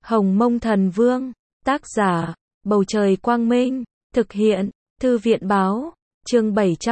Hồng Mông Thần Vương, tác giả, Bầu Trời Quang Minh, thực hiện, Thư viện báo, chương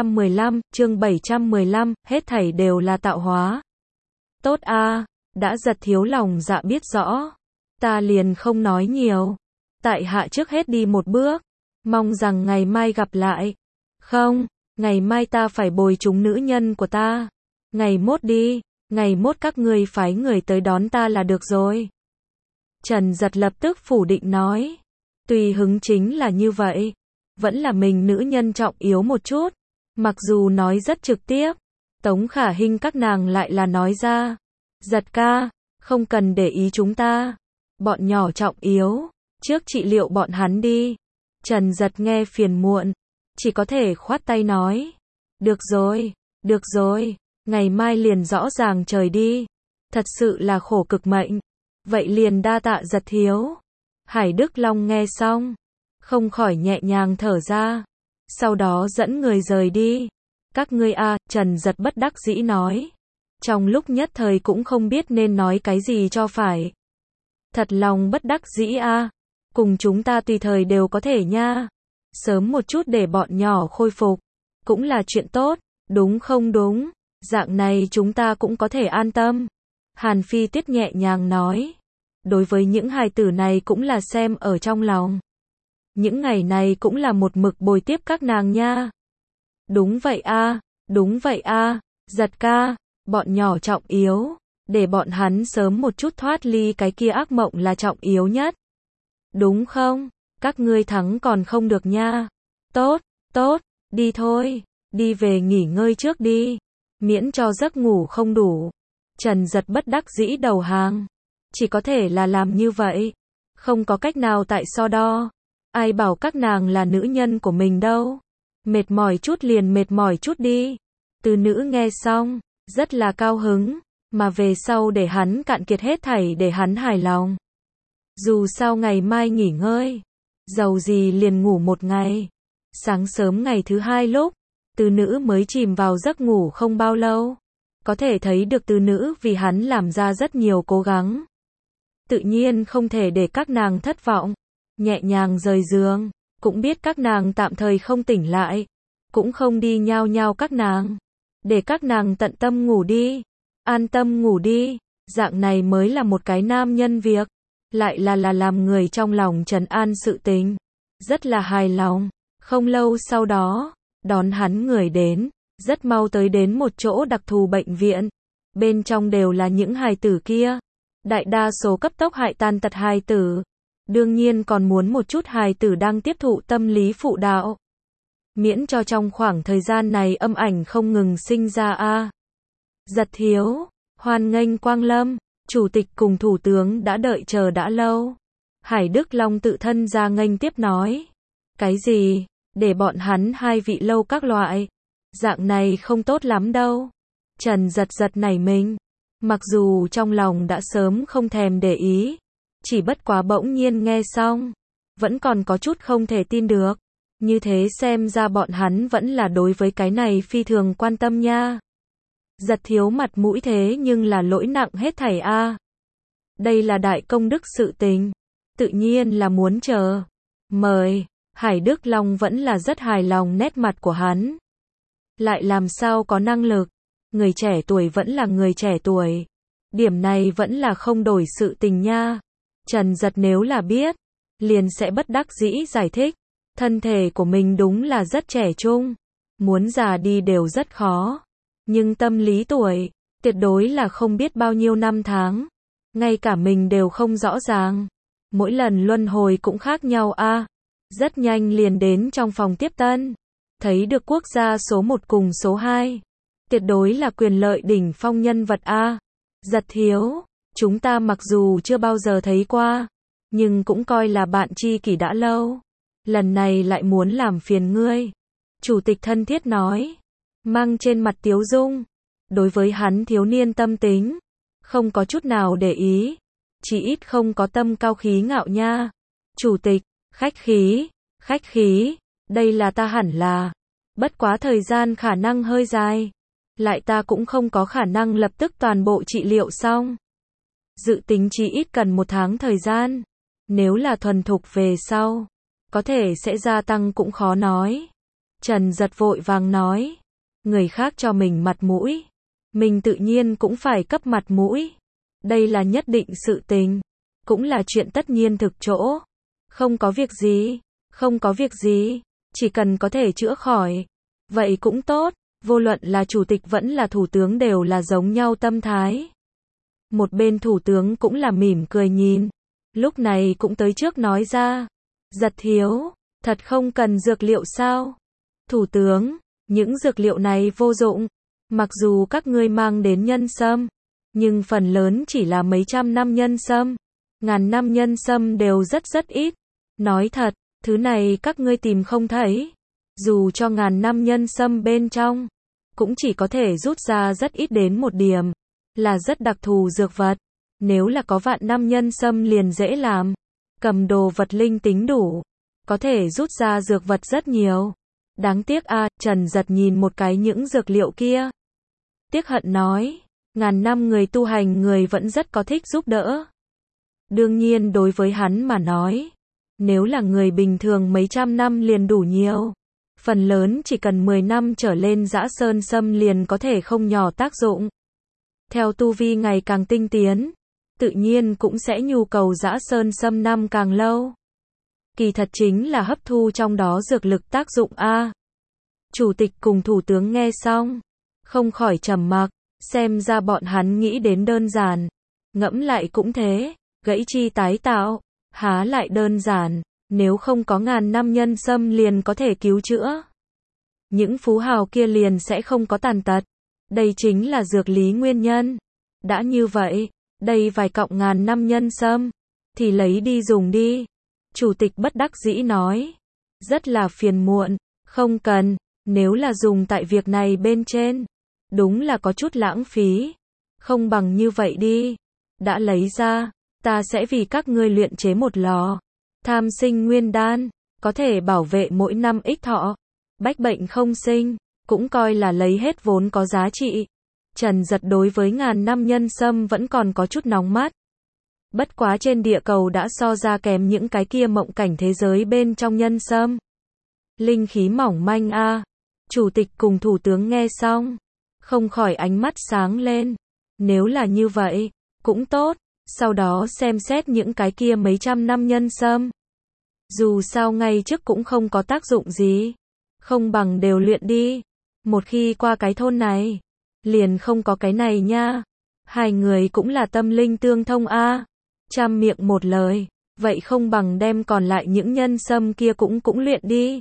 715, hết thảy đều là tạo hóa. Tốt a, đã Giật thiếu lòng dạ biết rõ, ta liền không nói nhiều. Tại hạ trước hết đi một bước, mong rằng ngày mai gặp lại. Không, ngày mai ta phải bồi chúng nữ nhân của ta. Ngày mốt đi, ngày mốt các ngươi phái người tới đón ta là được rồi. Trần Giật lập tức phủ định nói. Tùy hứng chính là như vậy. Vẫn là mình nữ nhân trọng yếu một chút. Mặc dù nói rất trực tiếp, Tống Khả Hinh các nàng lại là nói ra. Giật ca, không cần để ý chúng ta. Bọn nhỏ trọng yếu, trước trị liệu bọn hắn đi. Trần Giật nghe phiền muộn, chỉ có thể khoát tay nói. Được rồi, ngày mai liền rõ ràng trời đi. Thật sự là khổ cực mệnh. Vậy liền đa tạ Giật thiếu. Hải Đức Long nghe xong, không khỏi nhẹ nhàng thở ra. Sau đó dẫn người rời đi. Các ngươi a, Trần Giật bất đắc dĩ nói. Trong lúc nhất thời cũng không biết nên nói cái gì cho phải. Thật lòng bất đắc dĩ a, cùng chúng ta tùy thời đều có thể nha. Sớm một chút để bọn nhỏ khôi phục, cũng là chuyện tốt, đúng không đúng? Dạng này chúng ta cũng có thể an tâm. Hàn Phi Tuyết nhẹ nhàng nói. Đối với những hài tử này cũng là xem ở trong lòng. Những ngày này cũng là một mực bồi tiếp các nàng nha. Đúng vậy a, Giật ca, bọn nhỏ trọng yếu, để bọn hắn sớm một chút thoát ly cái kia ác mộng là trọng yếu nhất. Đúng không? Các ngươi thắng còn không được nha. Tốt, đi thôi, đi về nghỉ ngơi trước đi, miễn cho giấc ngủ không đủ. Trần Giật bất đắc dĩ đầu hàng, chỉ có thể là làm như vậy, không có cách nào tại so đo. Ai bảo các nàng là nữ nhân của mình đâu. Mệt mỏi chút liền mệt mỏi chút đi. Từ nữ nghe xong, rất là cao hứng, mà về sau để hắn cạn kiệt hết thảy để hắn hài lòng. Dù sao ngày mai nghỉ ngơi, dầu gì liền ngủ một ngày. Sáng sớm ngày thứ hai lúc, Từ nữ mới chìm vào giấc ngủ không bao lâu. Có thể thấy được Từ nữ vì hắn làm ra rất nhiều cố gắng. Tự nhiên không thể để các nàng thất vọng. Nhẹ nhàng rời giường, cũng biết các nàng tạm thời không tỉnh lại, cũng không đi nhao nhao các nàng. Để các nàng tận tâm ngủ đi, an tâm ngủ đi, dạng này mới là một cái nam nhân việc. Lại là làm người trong lòng trấn an sự tình. Rất là hài lòng. Không lâu sau đó, đón hắn người đến, rất mau tới đến một chỗ đặc thù bệnh viện. Bên trong đều là những hài tử kia. Đại đa số cấp tốc hại tàn tật hài tử. Đương nhiên còn muốn một chút hài tử đang tiếp thụ tâm lý phụ đạo. Miễn cho trong khoảng thời gian này âm ảnh không ngừng sinh ra a. Giật thiếu, hoan nghênh quang lâm. Chủ tịch cùng thủ tướng đã đợi chờ đã lâu. Hải Đức Long tự thân ra nghênh tiếp nói. Cái gì? Để bọn hắn hai vị lâu các loại. Dạng này không tốt lắm đâu. Trần Giật nảy mình. Mặc dù trong lòng đã sớm không thèm để ý. Chỉ bất quá bỗng nhiên nghe xong. Vẫn còn có chút không thể tin được. Như thế xem ra bọn hắn vẫn là đối với cái này phi thường quan tâm nha. Giật thiếu mặt mũi thế nhưng là lỗi nặng hết thảy a. Đây là đại công đức sự tình. Tự nhiên là muốn chờ. Mời. Hải Đức Long vẫn là rất hài lòng nét mặt của hắn. Lại làm sao có năng lực. Người trẻ tuổi vẫn là người trẻ tuổi. Điểm này vẫn là không đổi sự tình nha. Trần Giật nếu là biết, liền sẽ bất đắc dĩ giải thích. Thân thể của mình đúng là rất trẻ trung. Muốn già đi đều rất khó. Nhưng tâm lý tuổi, tuyệt đối là không biết bao nhiêu năm tháng. Ngay cả mình đều không rõ ràng. Mỗi lần luân hồi cũng khác nhau a. Rất nhanh liền đến trong phòng tiếp tân. Thấy được quốc gia số 1 cùng số 2. Tuyệt đối là quyền lợi đỉnh phong nhân vật a. Giật thiếu, chúng ta mặc dù chưa bao giờ thấy qua, nhưng cũng coi là bạn tri kỷ đã lâu. Lần này lại muốn làm phiền ngươi. Chủ tịch thân thiết nói. Mang trên mặt tiếu dung. Đối với hắn thiếu niên tâm tính, không có chút nào để ý. Chỉ ít không có tâm cao khí ngạo nha. Chủ tịch, khách khí, đây là ta hẳn là. Bất quá thời gian khả năng hơi dài. Lại ta cũng không có khả năng lập tức toàn bộ trị liệu xong. dự tính chí ít cần 1 tháng thời gian. Nếu là thuần thục về sau, có thể sẽ gia tăng cũng khó nói. Trần Giật vội vàng nói, người khác cho mình mặt mũi, mình tự nhiên cũng phải cấp mặt mũi. Đây là nhất định sự tình, cũng là chuyện tất nhiên thực chỗ. Không có việc gì, không có việc gì, chỉ cần có thể chữa khỏi, vậy cũng tốt. Vô luận là chủ tịch vẫn là thủ tướng đều là giống nhau tâm thái. Một bên thủ tướng cũng là mỉm cười nhìn, lúc này cũng tới trước nói ra, Giật thiếu, thật không cần dược liệu sao? Thủ tướng, những dược liệu này vô dụng, mặc dù các ngươi mang đến nhân sâm, nhưng phần lớn chỉ là mấy trăm năm nhân sâm, ngàn năm nhân sâm đều rất ít. Nói thật, thứ này các ngươi tìm không thấy, dù cho ngàn năm nhân sâm bên trong, cũng chỉ có thể rút ra rất ít đến một điểm, là rất đặc thù dược vật. Nếu là có vạn năm nhân sâm liền dễ làm, cầm đồ vật linh tính đủ, có thể rút ra dược vật rất nhiều. Đáng tiếc a, Trần Giật nhìn một cái những dược liệu kia, tiếc hận nói, ngàn năm người tu hành người vẫn rất có thích giúp đỡ. Đương nhiên đối với hắn mà nói, nếu là người bình thường mấy trăm năm liền đủ nhiều. Phần lớn chỉ cần 10 năm trở lên Dã Sơn Sâm liền có thể không nhỏ tác dụng. Theo tu vi ngày càng tinh tiến, tự nhiên cũng sẽ nhu cầu Dã Sơn Sâm năm càng lâu. Kỳ thật chính là hấp thu trong đó dược lực tác dụng a. Chủ tịch cùng thủ tướng nghe xong, không khỏi trầm mặc, xem ra bọn hắn nghĩ đến đơn giản. Ngẫm lại cũng thế, gãy chi tái tạo, há lại đơn giản. Nếu không có ngàn năm nhân sâm liền có thể cứu chữa, những phú hào kia liền sẽ không có tàn tật. Đây chính là dược lý nguyên nhân. Đã như vậy, đây vài cọng ngàn năm nhân sâm, thì lấy đi dùng đi. Chủ tịch bất đắc dĩ nói, rất là phiền muộn, không cần, nếu là dùng tại việc này bên trên, đúng là có chút lãng phí. Không bằng như vậy đi, đã lấy ra, ta sẽ vì các ngươi luyện chế một lò Tham Sinh Nguyên Đan, có thể bảo vệ mỗi năm ích thọ, bách bệnh không sinh, cũng coi là lấy hết vốn có giá trị. Trần Giật đối với ngàn năm nhân sâm vẫn còn có chút nóng mắt. Bất quá trên địa cầu đã so ra kém những cái kia mộng cảnh thế giới bên trong nhân sâm. Linh khí mỏng manh a. Chủ tịch cùng thủ tướng nghe xong, không khỏi ánh mắt sáng lên. Nếu là như vậy, cũng tốt. Sau đó xem xét những cái kia mấy trăm năm nhân sâm. Dù sao ngay trước cũng không có tác dụng gì, không bằng đều luyện đi. Một khi qua cái thôn này, liền không có cái này nha. Hai người cũng là tâm linh tương thông a. Trăm miệng một lời, vậy không bằng đem còn lại những nhân sâm kia cũng luyện đi.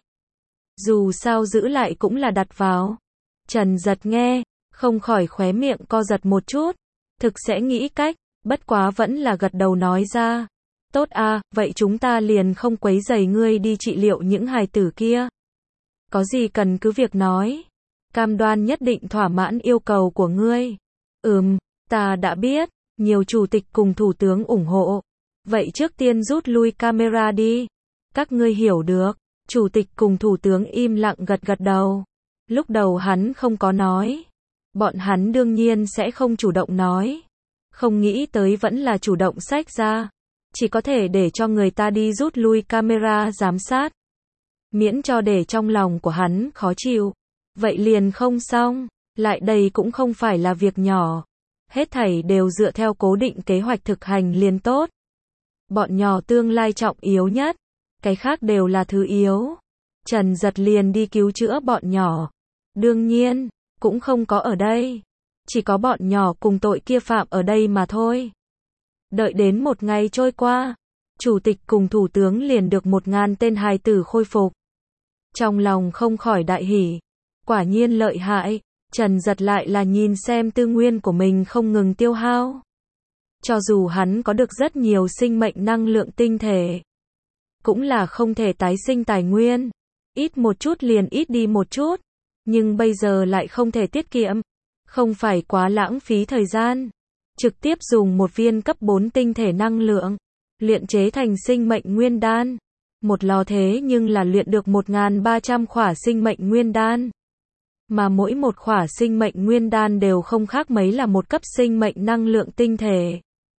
Dù sao giữ lại cũng là đặt vào. Trần Giật nghe, không khỏi khóe miệng co giật một chút, thực sẽ nghĩ cách. Bất quá vẫn là gật đầu nói ra, tốt a, vậy chúng ta liền không quấy rầy ngươi đi trị liệu những hài tử kia. Có gì cần cứ việc nói, cam đoan nhất định thỏa mãn yêu cầu của ngươi. Ta đã biết, nhiều chủ tịch cùng thủ tướng ủng hộ. Vậy trước tiên rút lui camera đi. Các ngươi hiểu được. Chủ tịch cùng thủ tướng im lặng gật đầu. Lúc đầu hắn không có nói, bọn hắn đương nhiên sẽ không chủ động nói. Không nghĩ tới vẫn là chủ động xách ra. Chỉ có thể để cho người ta đi rút lui camera giám sát. Miễn cho để trong lòng của hắn khó chịu. Vậy liền không xong. Lại đây cũng không phải là việc nhỏ. Hết thảy đều dựa theo cố định kế hoạch thực hành liền tốt. Bọn nhỏ tương lai trọng yếu nhất. Cái khác đều là thứ yếu. Trần Giật liền đi cứu chữa bọn nhỏ. Đương nhiên, cũng không có ở đây. Chỉ có bọn nhỏ cùng tội kia phạm ở đây mà thôi. Đợi đến một ngày trôi qua, chủ tịch cùng thủ tướng liền được 1000 tên hài tử khôi phục. Trong lòng không khỏi đại hỉ. Quả nhiên lợi hại. Trần Giật lại là nhìn xem tư nguyên của mình không ngừng tiêu hao. Cho dù hắn có được rất nhiều sinh mệnh năng lượng tinh thể, cũng là không thể tái sinh tài nguyên. Ít một chút liền ít đi một chút. Nhưng bây giờ lại không thể tiết kiệm. Không phải quá lãng phí thời gian. Trực tiếp dùng một viên cấp 4 tinh thể năng lượng, luyện chế thành sinh mệnh nguyên đan. Một lò thế nhưng là luyện được 1300 khỏa sinh mệnh nguyên đan. Mà mỗi một khỏa sinh mệnh nguyên đan đều không khác mấy là một cấp sinh mệnh năng lượng tinh thể.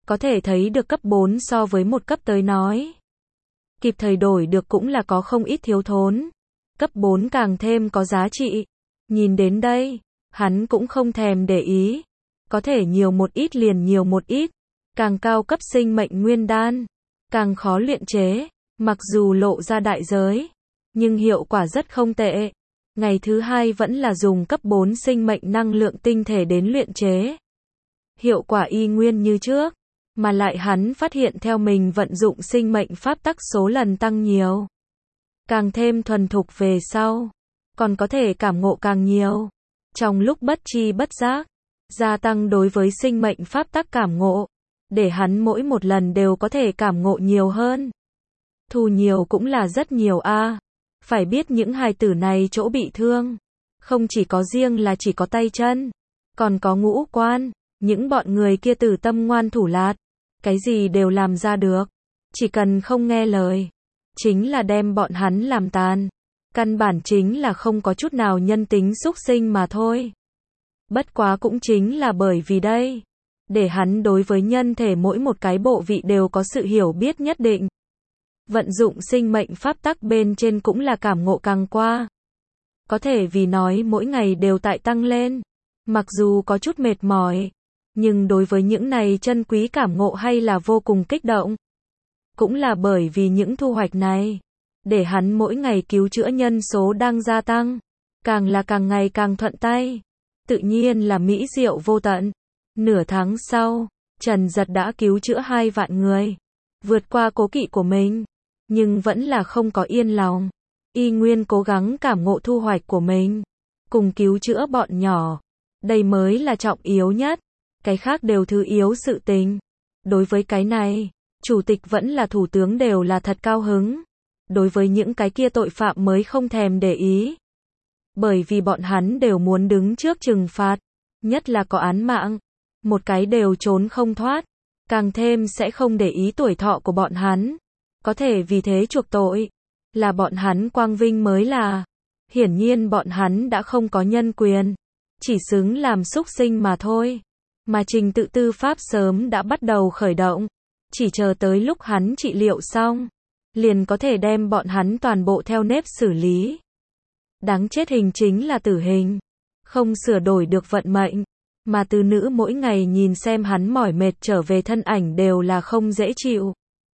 Có thể thấy được cấp 4 so với một cấp tới nói. Kịp thời đổi được cũng là có không ít thiếu thốn. Cấp 4 càng thêm có giá trị. Nhìn đến đây, hắn cũng không thèm để ý. Có thể nhiều một ít liền nhiều một ít. Càng cao cấp sinh mệnh nguyên đan, càng khó luyện chế. Mặc dù lộ ra đại giới, nhưng hiệu quả rất không tệ. Ngày thứ hai vẫn là dùng cấp 4 sinh mệnh năng lượng tinh thể đến luyện chế. Hiệu quả y nguyên như trước, mà lại hắn phát hiện theo mình vận dụng sinh mệnh pháp tắc số lần tăng nhiều. Càng thêm thuần thục về sau, còn có thể cảm ngộ càng nhiều. Trong lúc bất tri bất giác, gia tăng đối với sinh mệnh pháp tắc cảm ngộ, để hắn mỗi một lần đều có thể cảm ngộ nhiều hơn. Thu nhiều cũng là rất nhiều a. Phải biết những hài tử này chỗ bị thương, không chỉ có riêng là chỉ có tay chân, còn có ngũ quan, những bọn người kia tử tâm ngoan thủ lạt, cái gì đều làm ra được, chỉ cần không nghe lời, chính là đem bọn hắn làm tàn, căn bản chính là không có chút nào nhân tính súc sinh mà thôi. Bất quá cũng chính là bởi vì đây, để hắn đối với nhân thể mỗi một cái bộ vị đều có sự hiểu biết nhất định. Vận dụng sinh mệnh pháp tắc bên trên cũng là cảm ngộ càng qua. Có thể vì nói mỗi ngày đều tại tăng lên, mặc dù có chút mệt mỏi, nhưng đối với những này chân quý cảm ngộ hay là vô cùng kích động. Cũng là bởi vì những thu hoạch này, để hắn mỗi ngày cứu chữa nhân số đang gia tăng, càng là càng ngày càng thuận tay, tự nhiên là mỹ diệu vô tận. Nửa tháng sau, Trần Giật đã cứu chữa 2 vạn người, vượt qua cố kỵ của mình, nhưng vẫn là không có yên lòng. Y nguyên cố gắng cảm ngộ thu hoạch của mình, cùng cứu chữa bọn nhỏ. Đây mới là trọng yếu nhất, cái khác đều thứ yếu sự tình. Đối với cái này, chủ tịch vẫn là thủ tướng đều là thật cao hứng. Đối với những cái kia tội phạm mới không thèm để ý. Bởi vì bọn hắn đều muốn đứng trước trừng phạt, nhất là có án mạng. Một cái đều trốn không thoát, càng thêm sẽ không để ý tuổi thọ của bọn hắn. Có thể vì thế chuộc tội, là bọn hắn quang vinh mới là. Hiển nhiên bọn hắn đã không có nhân quyền, chỉ xứng làm súc sinh mà thôi. Mà trình tự tư pháp sớm đã bắt đầu khởi động, chỉ chờ tới lúc hắn trị liệu xong, liền có thể đem bọn hắn toàn bộ theo nếp xử lý. Đáng chết hình chính là tử hình, không sửa đổi được vận mệnh, mà từ nữ mỗi ngày nhìn xem hắn mỏi mệt trở về thân ảnh đều là không dễ chịu.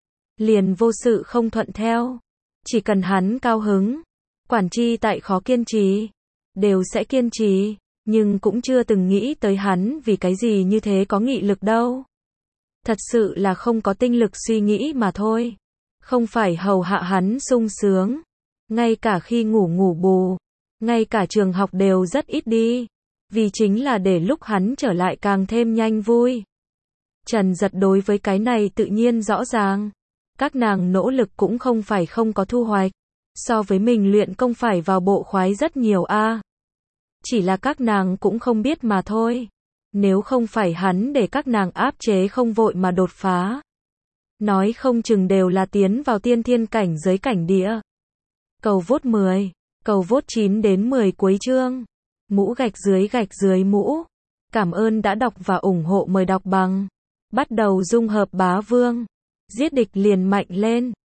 Liền vô sự không thuận theo, chỉ cần hắn cao hứng, quản chi tại khó kiên trì, đều sẽ kiên trì, nhưng cũng chưa từng nghĩ tới hắn vì cái gì như thế có nghị lực đâu. Thật sự là không có tinh lực suy nghĩ mà thôi, không phải hầu hạ hắn sung sướng, ngay cả khi ngủ bù, ngay cả trường học đều rất ít đi, vì chính là để lúc hắn trở lại càng thêm nhanh vui. Trần Giật đối với cái này tự nhiên rõ ràng. Các nàng nỗ lực cũng không phải không có thu hoạch. So với mình luyện công phải vào bộ khoái rất nhiều a. Chỉ là các nàng cũng không biết mà thôi. Nếu không phải hắn để các nàng áp chế không vội mà đột phá, nói không chừng đều là tiến vào tiên thiên cảnh giới cảnh địa. Cầu vote 10, cầu vote 9 đến 10 cuối chương. Mũ gạch dưới mũ. Cảm ơn đã đọc và ủng hộ, mời đọc bằng. Bắt đầu dung hợp bá vương. Giết địch liền mạnh lên.